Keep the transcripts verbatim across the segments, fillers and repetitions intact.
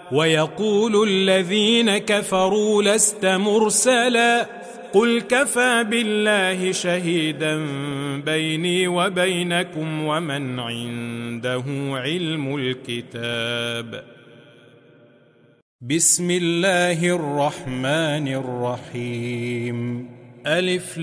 ويقول الذين كفروا لست مرسلا قل كفى بالله شهيدا بيني وبينكم ومن عنده علم الكتاب. بسم الله الرحمن الرحيم. ألف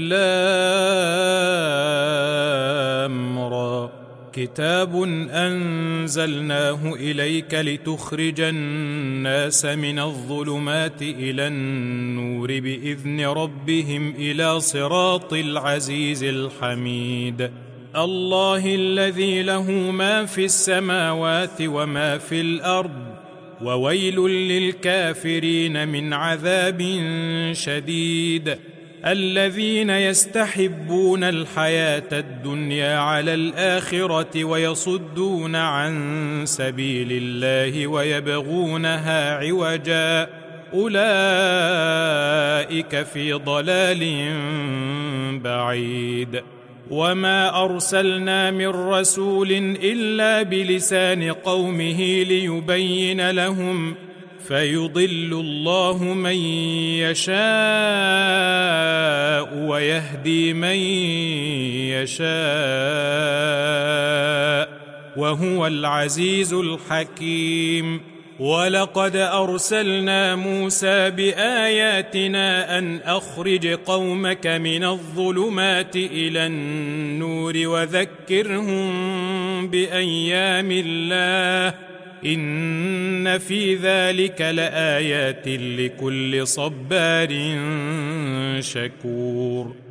لام را كتاب أنزلناه إليك لتخرج الناس من الظلمات إلى النور بإذن ربهم إلى صراط العزيز الحميد. الله الذي له ما في السماوات وما في الأرض وويل للكافرين من عذاب شديد. الذين يستحبون الحياة الدنيا على الآخرة ويصدون عن سبيل الله ويبغونها عوجا أولئك في ضلال بعيد. وما أرسلنا من رسول إلا بلسان قومه ليبين لهم فيضل الله من يشاء ويهدي من يشاء وهو العزيز الحكيم. ولقد أرسلنا موسى بآياتنا أن أخرج قومك من الظلمات إلى النور وذكرهم بأيام الله إن في ذلك لآيات لكل صبار شكور.